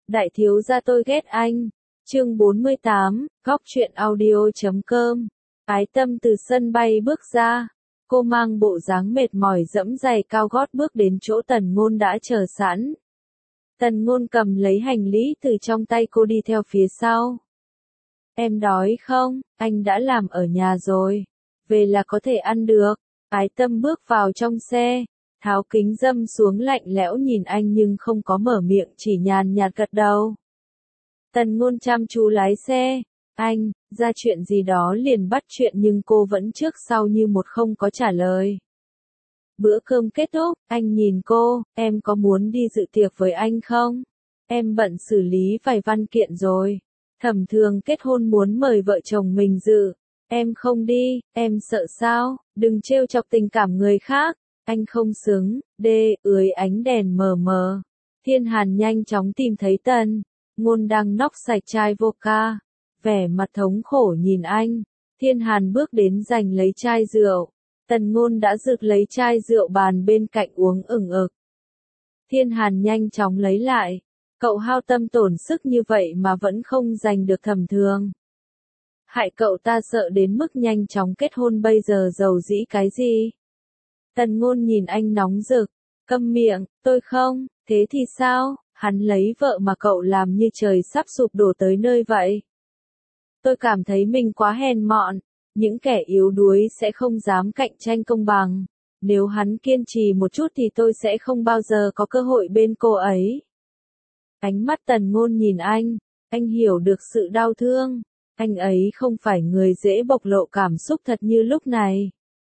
Đại thiếu gia tôi ghét anh. Chương 48, Góc truyện audio.com. Ái Tâm từ sân bay bước ra. Cô mang bộ dáng mệt mỏi dẫm giày cao gót bước đến chỗ Tần Ngôn đã chờ sẵn. Tần Ngôn cầm lấy hành lý từ trong tay cô đi theo phía sau. Em đói không? Anh đã làm ở nhà rồi. Về là có thể ăn được. Ái Tâm bước vào trong xe, tháo kính râm xuống lạnh lẽo nhìn anh nhưng không có mở miệng, chỉ nhàn nhạt gật đầu. Tần Ngôn chăm chú lái xe. Anh, ra chuyện gì đó liền bắt chuyện nhưng cô vẫn trước sau như một không có trả lời. Bữa cơm kết thúc, anh nhìn cô, em có muốn đi dự tiệc với anh không? Em bận xử lý vài văn kiện rồi. Thẩm Thường kết hôn muốn mời vợ chồng mình dự. Em không đi, em sợ sao? Đừng trêu chọc tình cảm người khác. Anh không xứng, dưới ánh đèn mờ mờ. Thiên Hàn nhanh chóng tìm thấy Tần Ngôn đang nóc sạch chai vodka. Vẻ mặt thống khổ nhìn anh. Thiên Hàn bước đến giành lấy chai rượu. Tần Ngôn đã rực lấy chai rượu bàn bên cạnh uống ửng ực. Thiên Hàn nhanh chóng lấy lại. Cậu hao tâm tổn sức như vậy mà vẫn không giành được Thẩm Thường. Hại cậu ta sợ đến mức nhanh chóng kết hôn, bây giờ giàu dĩ cái gì? Tần Ngôn nhìn anh nóng rực. Câm miệng, tôi không, thế thì sao? Hắn lấy vợ mà cậu làm như trời sắp sụp đổ tới nơi vậy. Tôi cảm thấy mình quá hèn mọn. Những kẻ yếu đuối sẽ không dám cạnh tranh công bằng. Nếu hắn kiên trì một chút thì tôi sẽ không bao giờ có cơ hội bên cô ấy. Ánh mắt Tần Ngôn nhìn anh hiểu được sự đau thương. Anh ấy không phải người dễ bộc lộ cảm xúc thật như lúc này.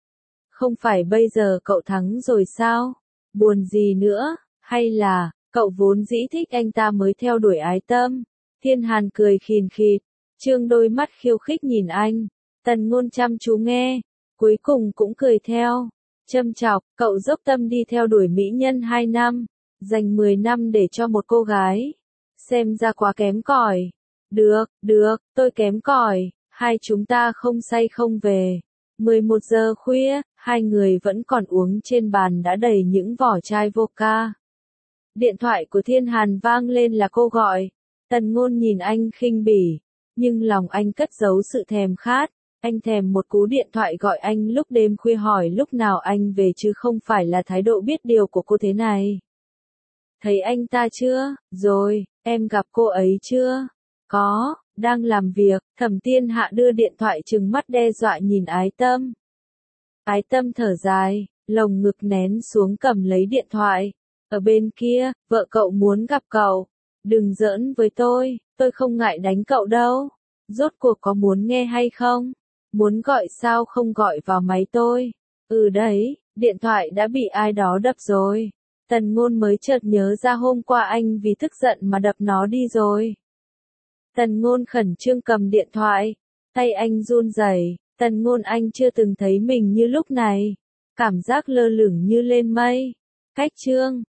Không phải bây giờ cậu thắng rồi sao? Buồn gì nữa? Hay là, cậu vốn dĩ thích anh ta mới theo đuổi Ái Tâm? Thiên Hàn cười khìn khịt, trương đôi mắt khiêu khích nhìn anh. Tần Ngôn chăm chú nghe, cuối cùng cũng cười theo. Châm chọc, cậu dốc tâm đi theo đuổi mỹ nhân 2 năm, dành 10 năm để cho một cô gái. Xem ra quá kém cỏi. Được, tôi kém cỏi, hai chúng ta không say không về. 11 giờ khuya, hai người vẫn còn uống, trên bàn đã đầy những vỏ chai vodka. Điện thoại của Thiên Hàn vang lên là cô gọi. Tần Ngôn nhìn anh khinh bỉ, nhưng lòng anh cất giấu sự thèm khát. Anh thèm một cú điện thoại gọi anh lúc đêm khuya hỏi lúc nào anh về chứ không phải là thái độ biết điều của cô thế này. Thấy anh ta chưa? Rồi, em gặp cô ấy chưa? Có, đang làm việc. Thẩm Thiên Hạ đưa điện thoại trừng mắt đe dọa nhìn Ái Tâm. Ái Tâm thở dài, lồng ngực nén xuống cầm lấy điện thoại. Ở bên kia, vợ cậu muốn gặp cậu. Đừng giỡn với tôi không ngại đánh cậu đâu. Rốt cuộc có muốn nghe hay không? Muốn gọi sao không gọi vào máy tôi? Đấy, điện thoại đã bị ai đó đập rồi. Tần Ngôn mới chợt nhớ ra hôm qua anh vì tức giận mà đập nó đi rồi. Tần Ngôn khẩn trương cầm điện thoại, tay anh run rẩy. Tần Ngôn, anh chưa từng thấy mình như lúc này, cảm giác lơ lửng như lên mây. Cách chương